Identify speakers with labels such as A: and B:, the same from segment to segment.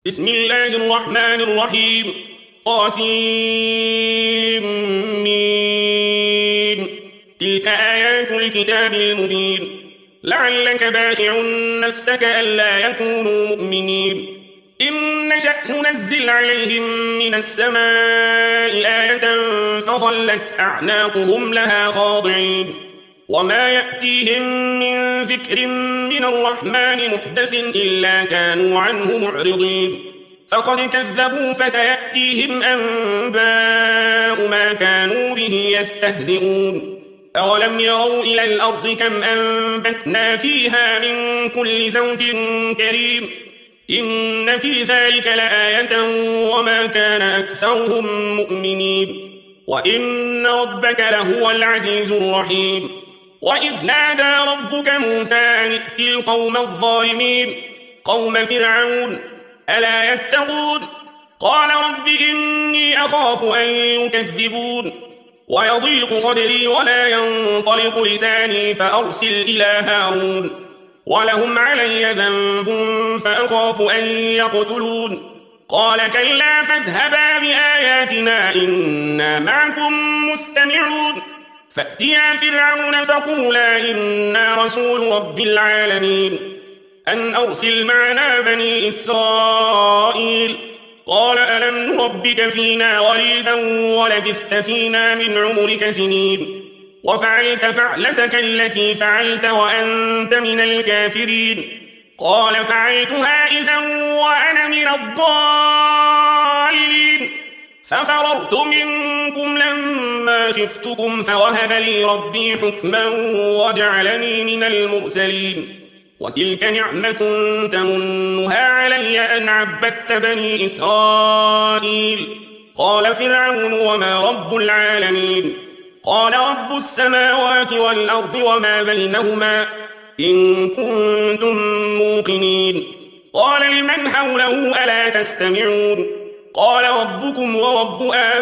A: بسم الله الرحمن الرحيم طاسمين تلك آيات الكتاب المبين لعلك باخع نفسك ألا يكونوا مؤمنين إن نشأ ننزل عليهم من السماء آية فظلت أعناقهم لها خاضعين وما يأتيهم من ذكر من الرحمن محدث إلا كانوا عنه معرضين فقد كذبوا فسيأتيهم أنباء ما كانوا به يستهزئون أولم يروا إلى الأرض كم أنبتنا فيها من كل زوج كريم إن في ذلك لآية وما كان أكثرهم مؤمنين وإن ربك لهو العزيز الرحيم وإذ نادى ربك موسى أن ائت القوم الظالمين قوم فرعون ألا يتقون قال رب إني أخاف أن يكذبون ويضيق صدري ولا ينطلق لساني فأرسل إلى هارون ولهم علي ذنب فأخاف أن يقتلون قال كلا فاذهبا بآياتنا إنا معكم مستمعون فأتيا فرعون فقولا إنا رسول رب العالمين أن أرسل معنا بني إسرائيل قال ألم نربك فينا وليدا ولبثت فينا من عمرك سنين وفعلت فعلتك التي فعلت وأنت من الكافرين قال فعلتها إذا وأنا من الضالين ففررت منكم لما خفتكم فوهب لي ربي حكما وجعلني من المرسلين وتلك نعمة تمنها علي أن عبدت بني إسرائيل قال فرعون وما رب العالمين قال رب السماوات والأرض وما بينهما إن كنتم موقنين قال لمن حوله ألا تستمعون قال ربكم ورب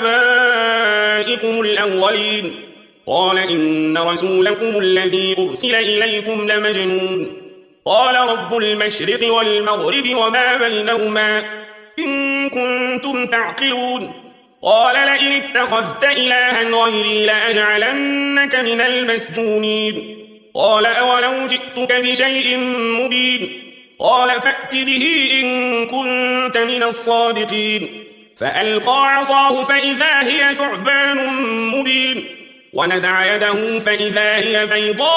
A: آبائكم الأولين قال إن رسولكم الذي أرسل إليكم لمجنون قال رب المشرق والمغرب وما بينهما إن كنتم تعقلون قال لئن اتخذت إلها غيري لأجعلنك من المسجونين قال أولو جئتك بشيء مبين قال فأت به إن كنت من الصادقين فألقى عصاه فإذا هي ثعبان مبين ونزع يده فإذا هي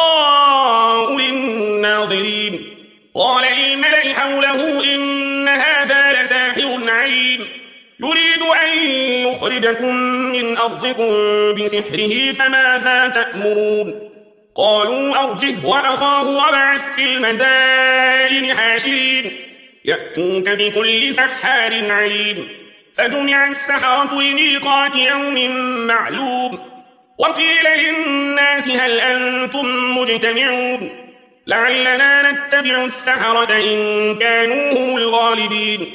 A: بيضاء للناظرين قال للملأ حوله إن هذا لساحر عليم يريد أن يخرجكم من أرضكم بسحره فماذا تأمرون قالوا أرجه وأخاه وابعث في المدائن حاشرين يأتوك بكل سحار عليم فجمع السحرة لميقات يوم معلوم وقيل للناس هل أنتم مجتمعون لعلنا نتبع السحرة إن كانوا هم الغالبين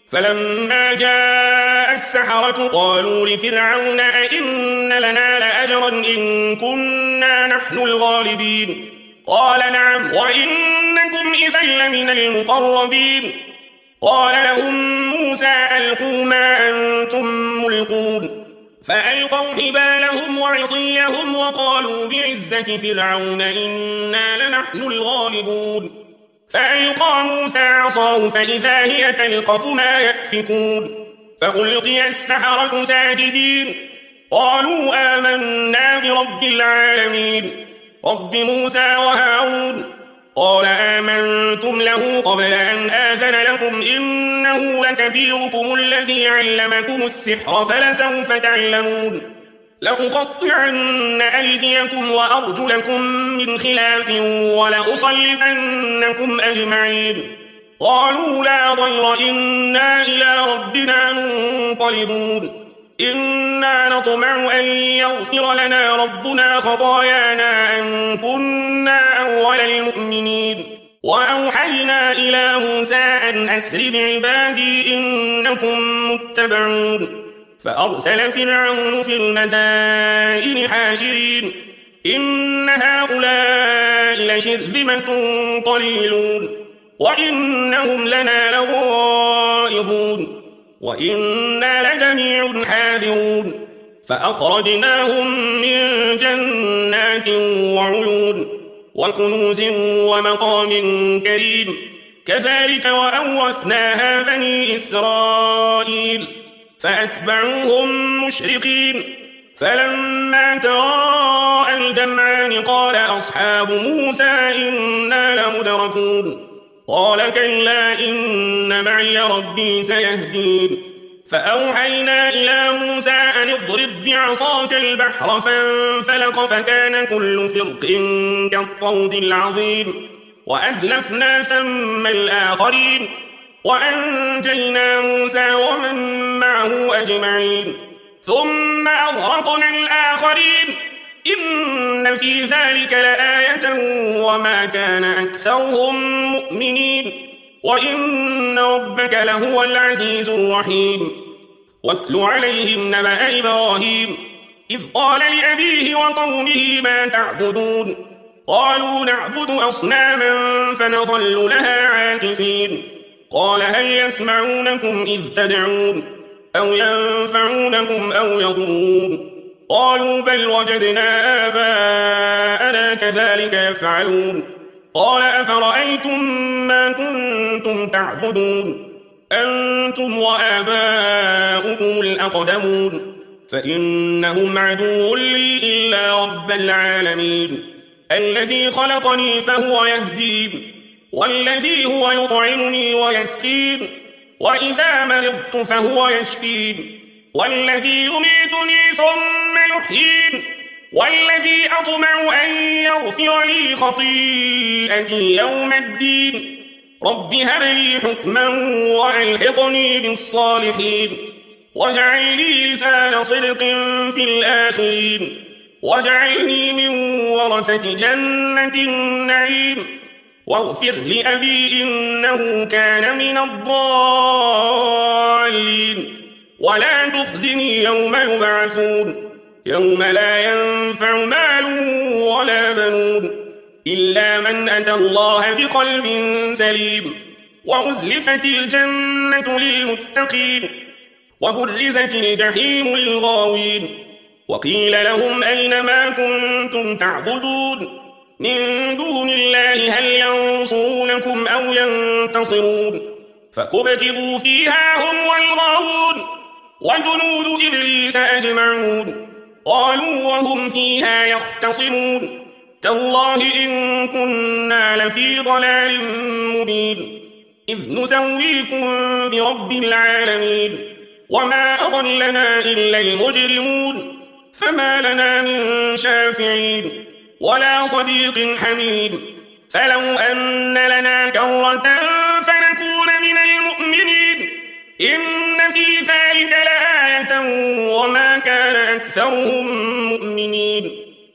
A: فلما جاء السحرة قالوا لفرعون أئن لنا لأجرا إن كنا نحن الغالبين قال نعم وإنكم إذا لمن المقربين قال لهم موسى ألقوا ما أنتم ملقون فألقوا حبالهم وعصيهم وقالوا بعزة فرعون إنا لنحن الغالبون فألقى موسى عصاه فإذا هي تلقف ما يأفكون فألقي السحرة ساجدين قالوا آمنا برب العالمين رب موسى وهارون قال آمنتم له قبل أن آذن لكم إنه لكبيركم الذي علمكم السحر فلسوف تعلمون لأقطعن أيديكم وأرجلكم من خلاف ولأصلبنكم أجمعين قالوا لا ضير إنا إلى ربنا منقلبون إنا نطمع أن يغفر لنا ربنا خطايانا أن كنا أول المؤمنين وأوحينا إلى موسى أن أسر بعبادي إنكم متبعون فأرسل فرعون في المدائن حاشرين إن هؤلاء لشرذمة قليلون وإنهم لنا لغائظون وإنا لجميع حاذرون فأخرجناهم من جنات وعيون وكنوز ومقام كريم كذلك وأورثناها بني إسرائيل فأتبعوهم مشرقين فلما تراءى الجمعان قال أصحاب موسى إنا لمدركون قال كلا إن معي ربي سيهدين فأوحينا إلى موسى أن اضرب بعصاك البحر فانفلق فكان كل فرق كالطود العظيم وأزلفنا ثم الآخرين وأنجينا موسى ومن معه أجمعين ثم أغرقنا الآخرين إن في ذلك لآية وما كان أكثرهم مؤمنين وإن ربك لهو العزيز الرحيم واتل عليهم نبأ إبراهيم إذ قال لأبيه وقومه ما تعبدون قالوا نعبد أصناما فنظل لها عاكفين قال هل يسمعونكم إذ تدعون أو ينفعونكم أو يضرون قالوا بل وجدنا آباءنا كذلك يفعلون قال أفرأيتم ما كنتم تعبدون أنتم وآباؤكم الأقدمون فإنهم عدو لي إلا رب العالمين الذي خلقني فهو يهدين والذي هو يطعمني ويسقين وإذا مرضت فهو يشفين والذي يميتني ثم يحيين والذي أطمع أن يغفر لي خطيئتي يوم الدين رب هب لي حكما وألحقني بالصالحين واجعل لي لسان صدق في الآخرين واجعلني من ورثة جنة النعيم واغفر لأبي إنه كان من الضالين ولا تخزني يوم يبعثون يوم لا ينفع مال ولا بنون إلا من أتى الله بقلب سليم وأزلفت الجنة للمتقين وبرزت الجحيم للغاوين وقيل لهم أين ما كنتم تعبدون من دون الله هل ينصرونكم أو ينتصرون فكبكبوا فيها هم والغاوون وجنود إبليس أجمعون قالوا وهم فيها يختصمون تالله إن كنا لفي ضلال مبين إذ نسويكم برب العالمين وما أضلنا إلا المجرمون فما لنا من شافعين ولا صديق حميد فلو أن لنا كرة فنكون من المؤمنين إن في ذلك لآية وما كان أكثرهم مؤمنين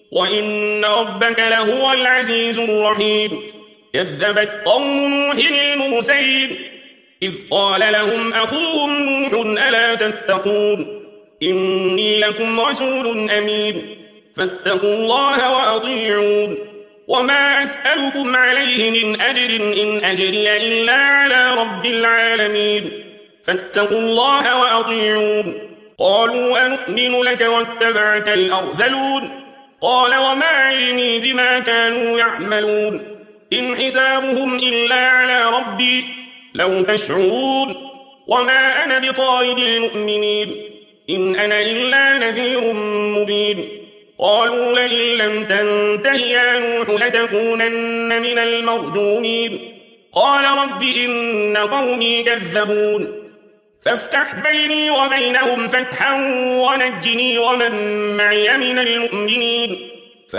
A: وإن ربك لهو العزيز الرحيم كذبت قوم نوح المرسلين إذ قال لهم أخوهم نوح ألا تتقون إني لكم رسول أمين فاتقوا الله وأطيعون وما أسألكم عليه من أجر إن أجري إلا على رب العالمين فاتقوا الله وأطيعون قالوا أنؤمن لك واتبعك الأرذلون قال وما علمي بما كانوا يعملون إن حسابهم إلا على ربي لو تشعرون وما أنا بطارد المؤمنين إن أنا إلا نذير مبين قالوا لئن لم تنته يا نوح لتكونن من المرجومين قال رب إن قومي كذبون فافتح بيني وبينهم فتحا ونجني ومن معي من المؤمنين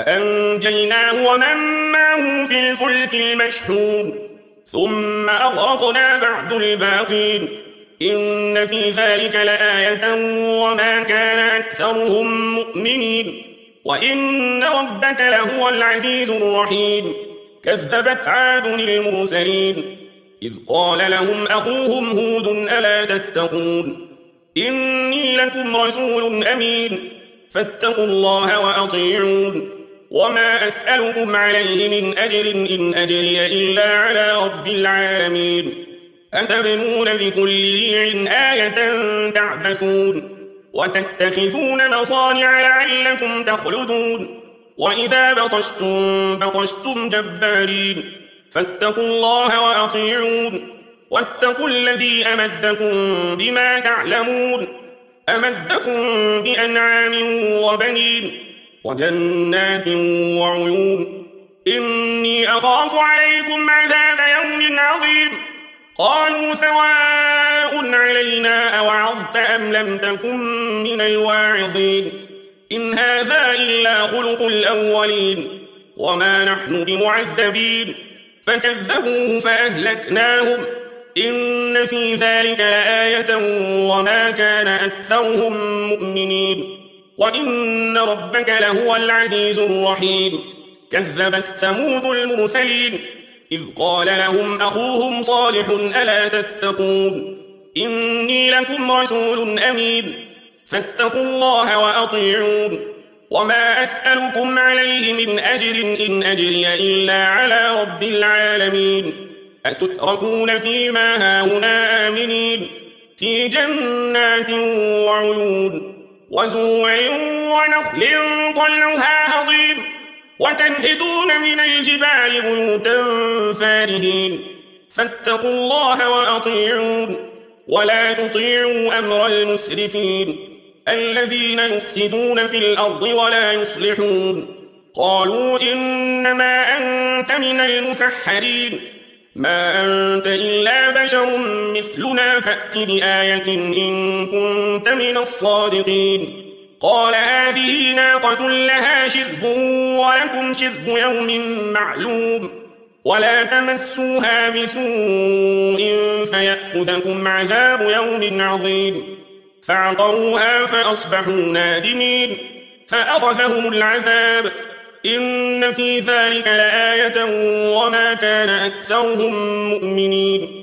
A: فأنجيناه ومن معه في الفلك المشحون ثم أغرقنا بعد الباقين إن في ذلك لآية وما كان أكثرهم مؤمنين وإن ربك لهو العزيز الرحيم كذبت عاد المرسلين إذ قال لهم أخوهم هود ألا تتقون إني لكم رسول أمين فاتقوا الله وأطيعون وما أسألكم عليه من أجر إن أجري إلا على رب العالمين أتبنون بكل ريع آية تعبثون وتتخذون مصانع لعلكم تخلدون وإذا بطشتم جبارين فاتقوا الله وأطيعون واتقوا الذي أمدكم بما تعلمون أمدكم بأنعام وبنين وجنات وعيون إني أخاف عليكم عذاب يوم عظيم قالوا سواء علينا أوعظت أم لم تكن من الواعظين إن هذا إلا خلق الأولين وما نحن بمعذبين فكذبوه فأهلكناهم إن في ذلك لآية وما كان أكثرهم مؤمنين وإن ربك لهو العزيز الرحيم كذبت ثمود المرسلين إذ قال لهم أخوهم صالح ألا تتقون إني لكم رسول أمين فاتقوا الله وأطيعون وما أسألكم عليه من أجر إن أجري إلا على رب العالمين أتتركون فيما هاهنا آمنين في جنات وعيون وزروع ونخل طلعها هضيم وتنحتون من الجبال بيوتا فارهين فاتقوا الله وأطيعون ولا تطيعوا أمر المسرفين الذين يفسدون في الأرض ولا يصلحون قالوا إنما أنت من المسحرين ما أنت إلا بشر مثلنا فأت بآية إن كنت من الصادقين قال هذه ناقة لها شرب ولكم شرب يوم معلوم ولا تمسوها بسوء فيأخذكم عذاب يوم عظيم فعقروها فأصبحوا نادمين فأخذهم العذاب إن في ذلك لآية وما كان أكثرهم مؤمنين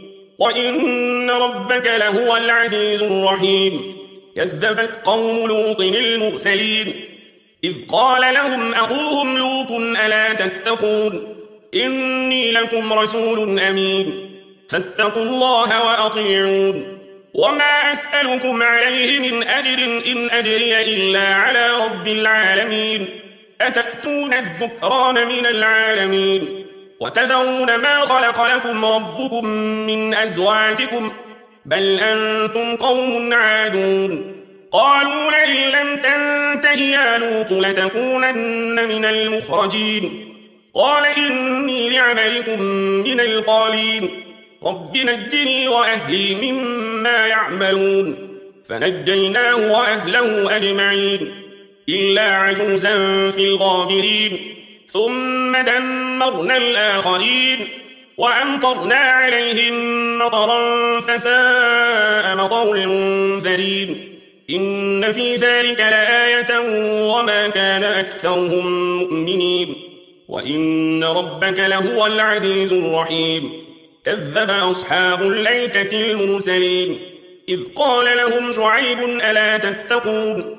A: وإن ربك لهو العزيز الرحيم كذبت قوم لوط المرسلين إذ قال لهم أخوهم لوط ألا تتقون إني لكم رسول أمين فاتقوا الله وأطيعون وما أسألكم عليه من أجر إن أجري إلا على رب العالمين أتأتون الذكران من العالمين وتذرون ما خلق لكم ربكم من أزواجكم بل أنتم قوم عادون قالوا لئن لم تنته يا لوط لتكونن من المخرجين قال إني لعملكم من القالين رب نجني وأهلي مما يعملون فنجيناه وأهله أجمعين إلا عجوزا في الغابرين ثم دمرنا الآخرين وأمطرنا عليهم مطرا فساء مطر المنذرين إن في ذلك لآية وما كان أكثرهم مؤمنين وإن ربك لهو العزيز الرحيم كذب أصحاب الأيكة المرسلين إذ قال لهم شعيب ألا تتقون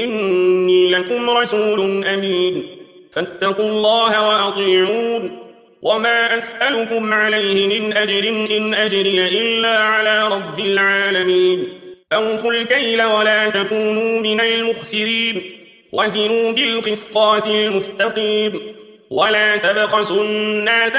A: إني لكم رسول أمين فاتقوا الله وأطيعون وما أسألكم عليه من أجر إن أجري إلا على رب العالمين أوفوا الكيل ولا تكونوا من المخسرين وزنوا بالقسطاس المستقيم ولا تبخسوا الناس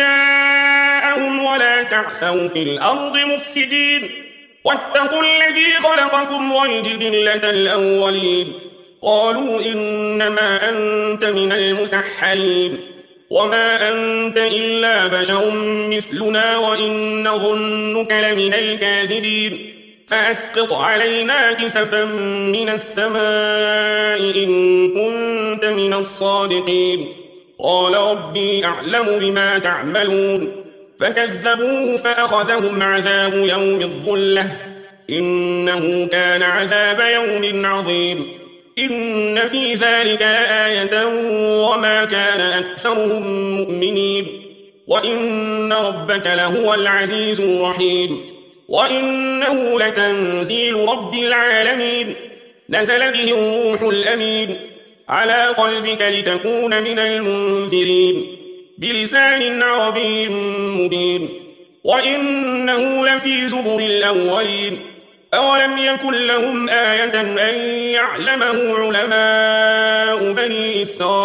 A: أشياءهم ولا تعثوا في الأرض مفسدين واتقوا الذي خلقكم والجبلة الأولين قالوا إنما أنت من المسحرين وما أنت إلا بشر مثلنا وإن ظنك لمن الكاذبين فأسقط علينا كسفا من السماء إن كنت من الصادقين قال ربي أعلم بما تعملون فكذبوه فأخذهم عذاب يوم الظلة إنه كان عذاب يوم عظيم إن في ذلك لآية وما كان أكثرهم مؤمنين وإن ربك لهو العزيز الرحيم وإنه لتنزيل رب العالمين نزل به الروح الأمين على قلبك لتكون من المنذرين بلسان عربي مبين وإنه لفي زبر الأولين أولم يكن لهم آية أن يعلمه علماء بني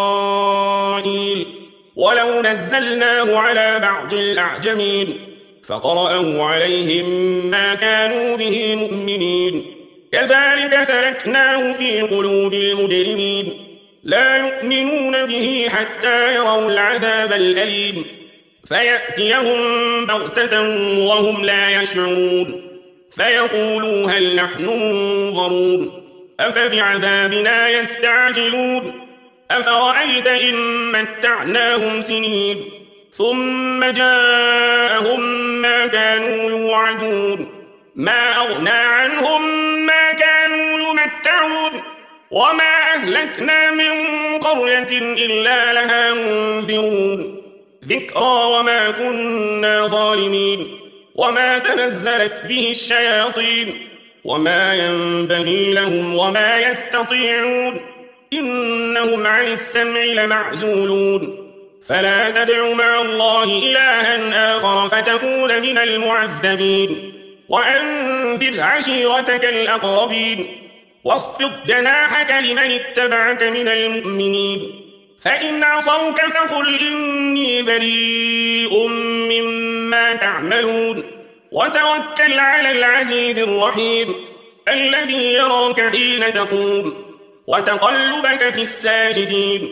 A: إسرائيل ولو نزلناه على بعض الأعجمين فقرأه عليهم ما كانوا به مؤمنين كذلك سلكناه في قلوب المجرمين لا يؤمنون به حتى يروا العذاب الأليم فيأتيهم بغتة وهم لا يشعرون فيقولوا هل نحن منظرون أفبعذابنا يستعجلون أفرأيت إن متعناهم سنين ثم جاءهم ما كانوا يوعدون ما أغنى عنهم ما كانوا يمتعون وما أهلكنا من قرية إلا لها منذرون ذكرى وما كنا ظالمين وما تنزلت به الشياطين وما ينبغي لهم وما يستطيعون إنهم عن السمع لمعزولون فلا تدع مع الله إلها آخر فتكون من المعذبين وأنذر عشيرتك الأقربين واخفض جناحك لمن اتبعك من المؤمنين فإن عصوك فقل إني بريء مما تعملون وتوكل على العزيز الرحيم الذي يراك حين تقوم وتقلبك في الساجدين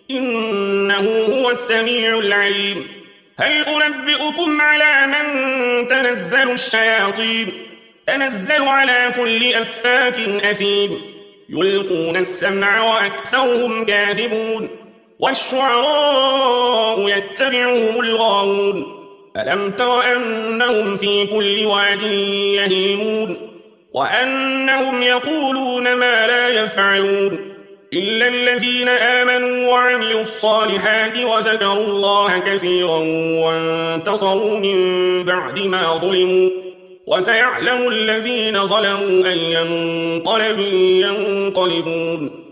A: إنه هو السميع العليم هل أنبئكم على من تنزل الشياطين تنزل على كل أفاك أثيم يلقون السمع وأكثرهم كاذبون والشعراء يتبعهم الغاوون ألم تر أنهم في كل واد يهيمون وأنهم يقولون ما لا يفعلون إلا الذين آمنوا وعملوا الصالحات وذكروا الله كثيرا وانتصروا من بعد ما ظلموا وسيعلم الذين ظلموا أي منقلب ينقلبون